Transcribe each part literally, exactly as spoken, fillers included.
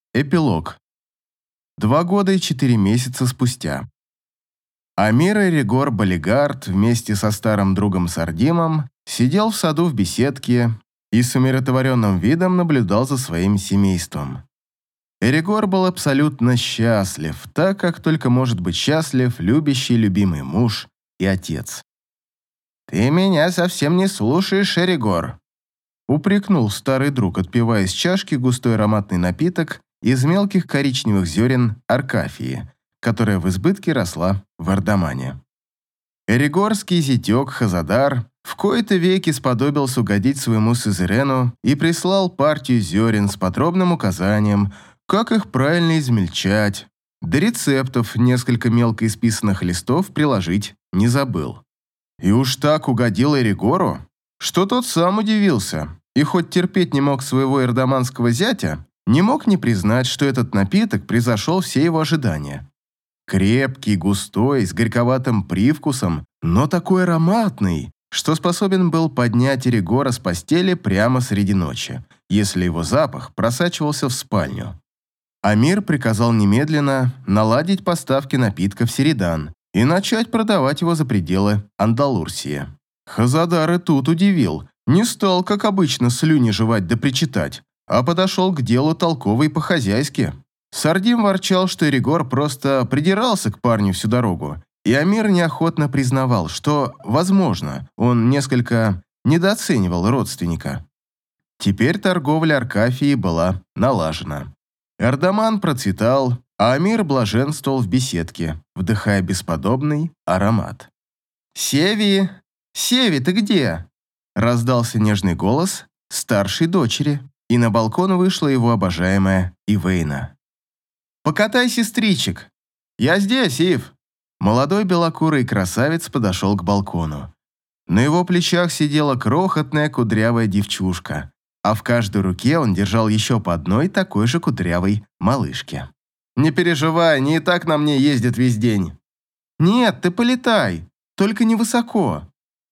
Эпилог. Два года и четыре месяца спустя. Амир Эригор Балигард вместе со старым другом Сардимом сидел в саду в беседке и с умиротворенным видом наблюдал за своим семейством. Эригор был абсолютно счастлив, так как только может быть счастлив любящий любимый муж и отец. «Ты меня совсем не слушаешь, Эригор», — упрекнул старый друг, отпивая из чашки густой ароматный напиток из мелких коричневых зерен аркафии, которая в избытке росла в Ардамане. Эригорский зятек Хазадар в кои-то веки сподобился угодить своему сюзерену и прислал партию зерен с подробным указанием, как их правильно измельчать, до рецептов несколько мелко исписанных листов приложить не забыл. И уж так угодил Эригору, что тот сам удивился, и хоть терпеть не мог своего эрдаманского зятя, не мог не признать, что этот напиток превзошел все его ожидания. Крепкий, густой, с горьковатым привкусом, но такой ароматный, что способен был поднять Эригора с постели прямо среди ночи, если его запах просачивался в спальню. Амир приказал немедленно наладить поставки напитка в Середан и начать продавать его за пределы Андалурсии. Хазадар и тут удивил, не стал, как обычно, слюни жевать да причитать, а подошел к делу толково и по-хозяйски. Сардим ворчал, что Эригор просто придирался к парню всю дорогу, и Амир неохотно признавал, что, возможно, он несколько недооценивал родственника. Теперь торговля Аркафией была налажена. Эрдаман процветал, а Амир блаженствовал в беседке, вдыхая бесподобный аромат. «Севи! Севи, ты где?» – раздался нежный голос старшей дочери, и на балкон вышла его обожаемая Ивейна. «Покатай сестричек! Я здесь, Ив!» Молодой белокурый красавец подошел к балкону. На его плечах сидела крохотная кудрявая девчушка, а в каждой руке он держал еще по одной такой же кудрявой малышке. «Не переживай, они и так на мне ездят весь день». «Нет, ты полетай, только невысоко».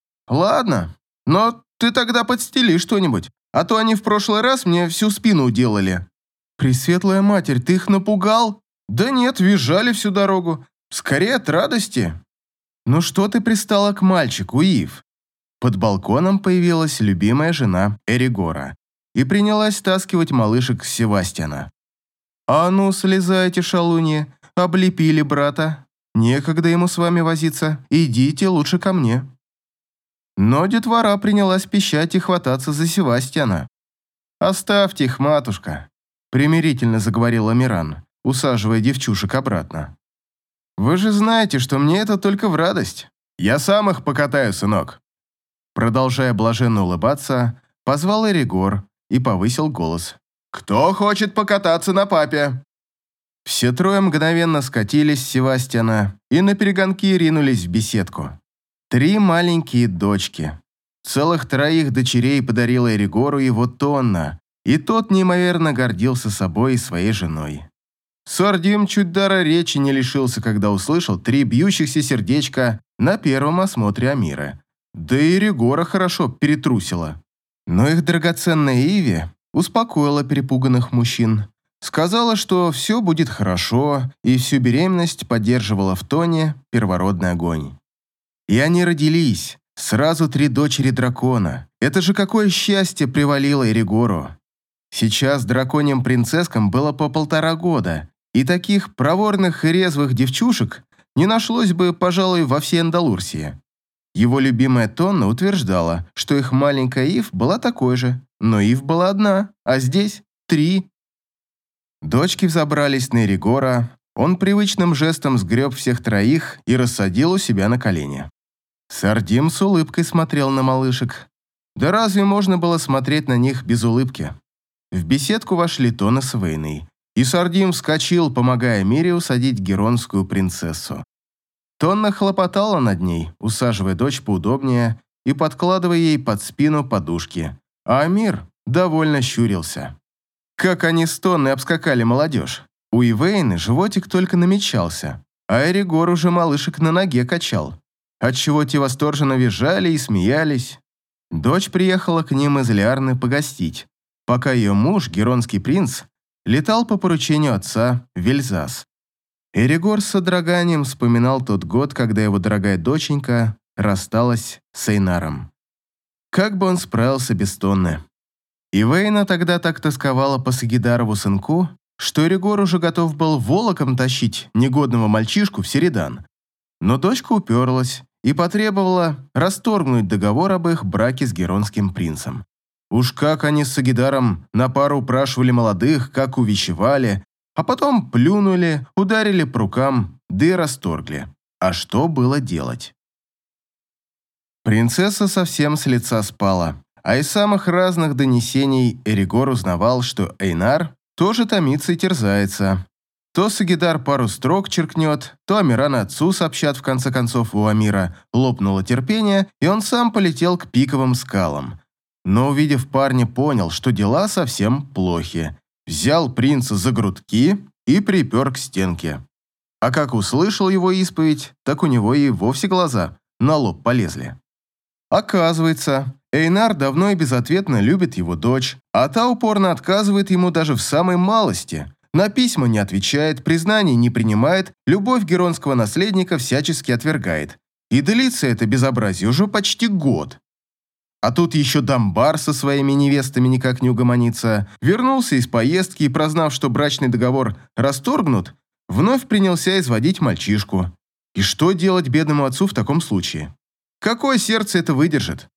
«Ладно, но ты тогда подстели что-нибудь, а то они в прошлый раз мне всю спину уделали». «Пресветлая Матерь, ты их напугал?» «Да нет, визжали всю дорогу. Скорее от радости». «Ну что ты пристала к мальчику, Ив?» Под балконом появилась любимая жена Эригора и принялась стаскивать малышек с Севастьяна. «А ну, слезайте, шалуньи, облепили брата. Некогда ему с вами возиться, идите лучше ко мне». Но детвора принялась пищать и хвататься за Севастьяна. «Оставьте их, матушка», — примирительно заговорил Амиран, усаживая девчушек обратно. «Вы же знаете, что мне это только в радость. Я сам их покатаю, сынок». Продолжая блаженно улыбаться, позвал Эригор и повысил голос. «Кто хочет покататься на папе?» Все трое мгновенно скатились с Севастьяна и на перегонки ринулись в беседку. Три маленькие дочки. Целых троих дочерей подарила Эригору его Тонна, и тот неимоверно гордился собой и своей женой. Сардим чуть дара речи не лишился, когда услышал три бьющихся сердечка на первом осмотре Амира. Да и Эригора хорошо перетрусила. Но их драгоценная Иви успокоила перепуганных мужчин. Сказала, что все будет хорошо, и всю беременность поддерживала в тоне первородный огонь. И они родились, сразу три дочери дракона. Это же какое счастье привалило Эригору. Сейчас драконьим принцесскам было по полтора года, и таких проворных и резвых девчушек не нашлось бы, пожалуй, во всей Андалурсии. Его любимая Тонна утверждала, что их маленькая Ив была такой же, но Ив была одна, а здесь три. Дочки взобрались на Эригора, он привычным жестом сгреб всех троих и рассадил у себя на колени. Сардим с улыбкой смотрел на малышек. Да разве можно было смотреть на них без улыбки? В беседку вошли Тонна с Вейной, и Сардим вскочил, помогая Мире усадить геронскую принцессу. Тонна хлопотала над ней, усаживая дочь поудобнее и подкладывая ей под спину подушки, а Амир довольно щурился. Как они с Тонной обскакали молодежь. У Ивейны животик только намечался, а Эригор уже малышек на ноге качал, отчего те восторженно визжали и смеялись. Дочь приехала к ним из Лиарны погостить, пока ее муж, геронский принц, летал по поручению отца в Вельзас. Эригор с содроганием вспоминал тот год, когда его дорогая доченька рассталась с Эйнаром. Как бы он справился без Тонны? И Вейна тогда так тосковала по Сагидарову сынку, что Эригор уже готов был волоком тащить негодного мальчишку в Середан. Но дочка уперлась и потребовала расторгнуть договор об их браке с геронским принцем. Уж как они с Сагидаром на пару упрашивали молодых, как увещевали, а потом плюнули, ударили по рукам, да и расторгли. А что было делать? Принцесса совсем с лица спала, а из самых разных донесений Эригор узнавал, что Эйнар тоже томится и терзается. То Сагидар пару строк черкнет, то Амиран отцу сообщат, в конце концов у Амира лопнуло терпение, и он сам полетел к пиковым скалам. Но, увидев парня, понял, что дела совсем плохи. Взял принца за грудки и припер к стенке. А как услышал его исповедь, так у него и вовсе глаза на лоб полезли. Оказывается, Эйнар давно и безответно любит его дочь, а та упорно отказывает ему даже в самой малости. На письма не отвечает, признаний не принимает, любовь геронского наследника всячески отвергает. И длится это безобразие уже почти год. А тут еще Дамбар со своими невестами никак не угомонится, вернулся из поездки и, прознав, что брачный договор расторгнут, вновь принялся изводить мальчишку. И что делать бедному отцу в таком случае? Какое сердце это выдержит?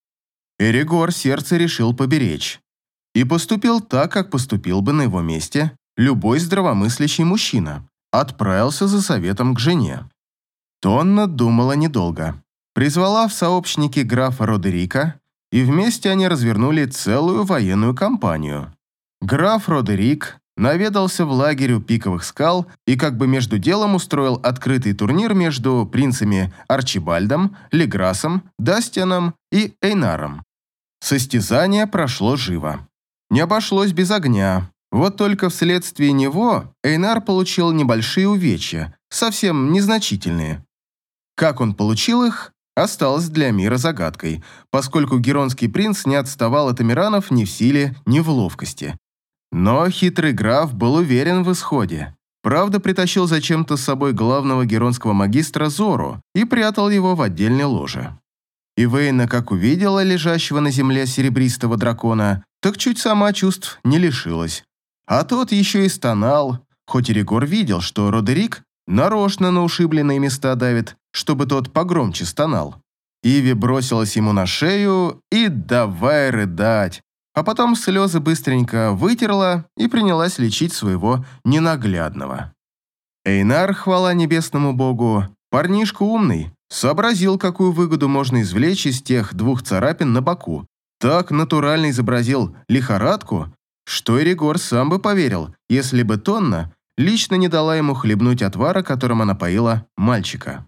Эригор сердце решил поберечь. И поступил так, как поступил бы на его месте любой здравомыслящий мужчина. Отправился за советом к жене. Тонна думала недолго. Призвала в сообщники графа Родерика, и вместе они развернули целую военную кампанию. Граф Родерик наведался в лагерь у пиковых скал и как бы между делом устроил открытый турнир между принцами Арчибальдом, Леграсом, Дастианом и Эйнаром. Состязание прошло живо. Не обошлось без огня. Вот только вследствие него Эйнар получил небольшие увечья, совсем незначительные. Как он получил их, осталось для мира загадкой, поскольку геронский принц не отставал от эмиранов ни в силе, ни в ловкости. Но хитрый граф был уверен в исходе. Правда, притащил зачем-то с собой главного геронского магистра Зору и прятал его в отдельной ложе. И Вейна, как увидела лежащего на земле серебристого дракона, так чуть сама чувств не лишилась. А тот еще и стонал, хоть Эригор видел, что Родерик нарочно на ушибленные места давит, чтобы тот погромче стонал. Иви бросилась ему на шею и давай рыдать, а потом слезы быстренько вытерла и принялась лечить своего ненаглядного. Эйнар, хвала небесному богу, парнишка умный, сообразил, какую выгоду можно извлечь из тех двух царапин на боку. Так натурально изобразил лихорадку, что Эригор сам бы поверил, если бы Тонна лично не дала ему хлебнуть отвара, которым она поила мальчика.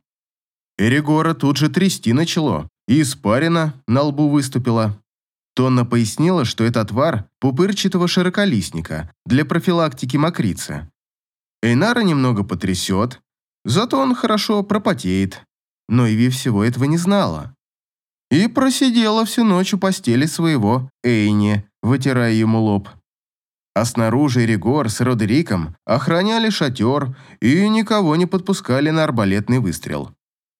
Эригора тут же трясти начало, и испарина на лбу выступила. Тонна пояснила, что это отвар пупырчатого широколистника для профилактики мокрицы. Эйнара немного потрясет, зато он хорошо пропотеет, но Иви всего этого не знала. И просидела всю ночь у постели своего Эйни, вытирая ему лоб. А снаружи Эригор с Родериком охраняли шатер и никого не подпускали на арбалетный выстрел.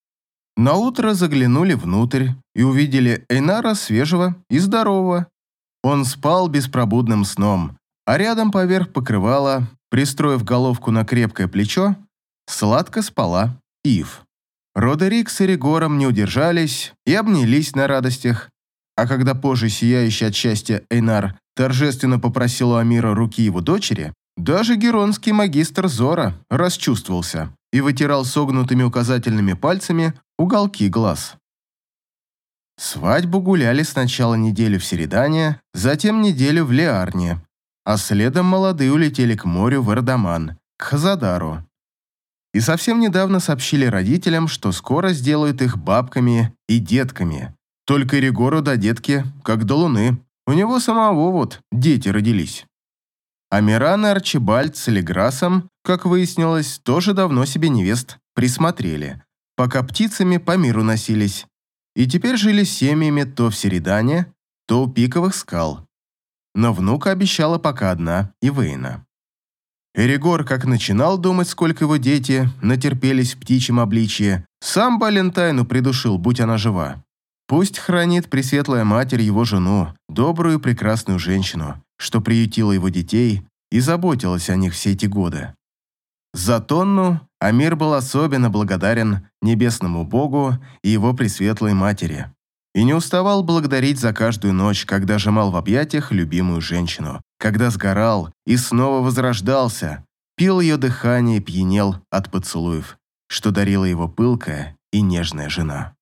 Наутро заглянули внутрь и увидели Эйнара свежего и здорового. Он спал беспробудным сном, а рядом поверх покрывала, пристроив головку на крепкое плечо, сладко спала Ив. Родерик с Эригором не удержались и обнялись на радостях, а когда позже сияющий от счастья Эйнар торжественно попросил у Амира руки его дочери, даже геронский магистр Зора расчувствовался и вытирал согнутыми указательными пальцами уголки глаз. Свадьбу гуляли сначала неделю в Середане, затем неделю в Леарне, а следом молодые улетели к морю в Эрдаман, к Хазадару. И совсем недавно сообщили родителям, что скоро сделают их бабками и детками. Только Эригору до детки, как до луны. У него самого вот дети родились. Амиран и Арчибальд с Леграсом, как выяснилось, тоже давно себе невест присмотрели, пока птицами по миру носились. И теперь жили семьями то в Середане, то у пиковых скал. Но внука обещала пока одна Ивейна. Эригор как начинал думать, сколько его дети натерпелись в птичьем обличье, сам Балентайну придушил, будь она жива. Пусть хранит Пресветлая Матерь его жену, добрую и прекрасную женщину, что приютила его детей и заботилась о них все эти годы. За Тонну Амир был особенно благодарен Небесному Богу и его Пресветлой Матери и не уставал благодарить за каждую ночь, когда сжимал в объятиях любимую женщину, когда сгорал и снова возрождался, пил ее дыхание и пьянел от поцелуев, что дарила его пылкая и нежная жена.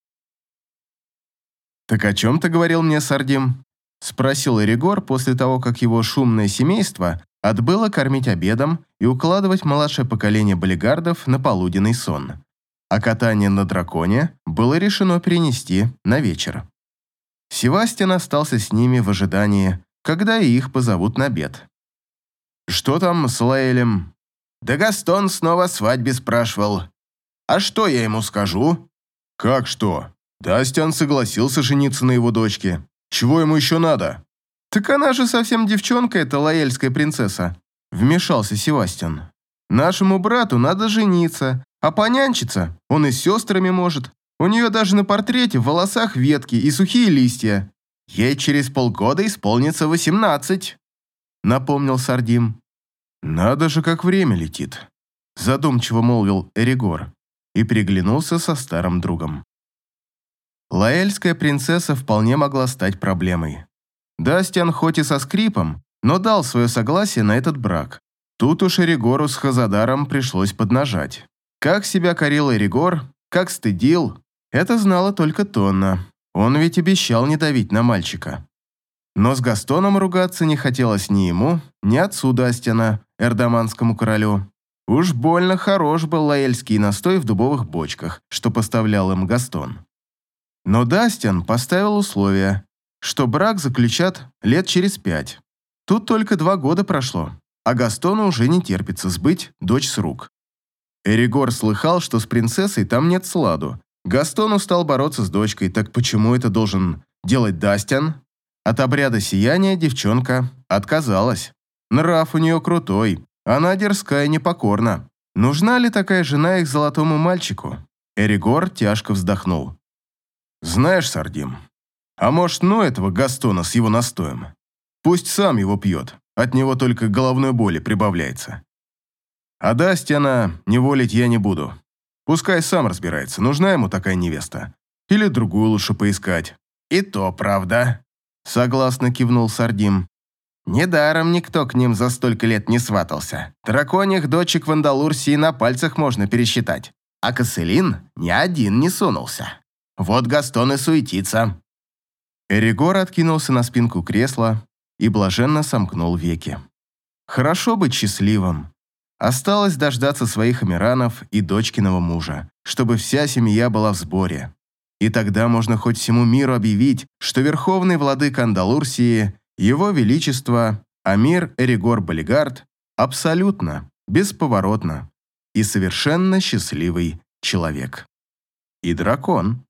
«Так о чем ты говорил мне, Сардим?» – спросил Эригор после того, как его шумное семейство отбыло кормить обедом и укладывать младшее поколение болигардов на полуденный сон, а катание на драконе было решено перенести на вечер. Севастьян остался с ними в ожидании, когда и их позовут на обед. «Что там с Лаэлем?» «Да Гастон снова о свадьбе спрашивал. А что я ему скажу?» «Как что? Дастиан согласился жениться на его дочке. Чего ему еще надо?» «Так она же совсем девчонка, эта лаэльская принцесса», — вмешался Севастьян. «Нашему брату надо жениться, а понянчиться он и с сестрами может. У нее даже на портрете в волосах ветки и сухие листья. Ей через полгода исполнится восемнадцать», — напомнил Сардим. «Надо же, как время летит», — задумчиво молвил Эригор и переглянулся со старым другом. Лаэльская принцесса вполне могла стать проблемой. Дастиан хоть и со скрипом, но дал свое согласие на этот брак. Тут уж Эригору с Хазадаром пришлось поднажать. Как себя корил Эригор, как стыдил, это знала только Тонна. Он ведь обещал не давить на мальчика. Но с Гастоном ругаться не хотелось ни ему, ни отцу Дастиана, эрдоманскому королю. Уж больно хорош был лаэльский настой в дубовых бочках, что поставлял им Гастон. Но Дастиан поставил условие, что брак заключат лет через пять. Тут только два года прошло, а Гастону уже не терпится сбыть дочь с рук. Эригор слыхал, что с принцессой там нет сладу. Гастон устал бороться с дочкой, так почему это должен делать Дастиан? От обряда сияния девчонка отказалась. Нрав у нее крутой, она дерзкая и непокорна. Нужна ли такая жена их золотому мальчику? Эригор тяжко вздохнул. «Знаешь, Сардим, а может, ну этого Гастона с его настоем? Пусть сам его пьет, от него только головной боли прибавляется. А Дастиана неволить я не буду. Пускай сам разбирается, нужна ему такая невеста. Или другую лучше поискать». «И то правда», — согласно кивнул Сардим. «Недаром никто к ним за столько лет не сватался. Драконьих дочек в Андалурсии на пальцах можно пересчитать. А Касселин ни один не сунулся. Вот Гастон и суетится». Эригор откинулся на спинку кресла и блаженно сомкнул веки. Хорошо быть счастливым. Осталось дождаться своих эмиранов и дочкиного мужа, чтобы вся семья была в сборе. И тогда можно хоть всему миру объявить, что верховный владыка Андалурсии, его величество Амир Эригор Балигард, абсолютно, бесповоротно и совершенно счастливый человек. И дракон.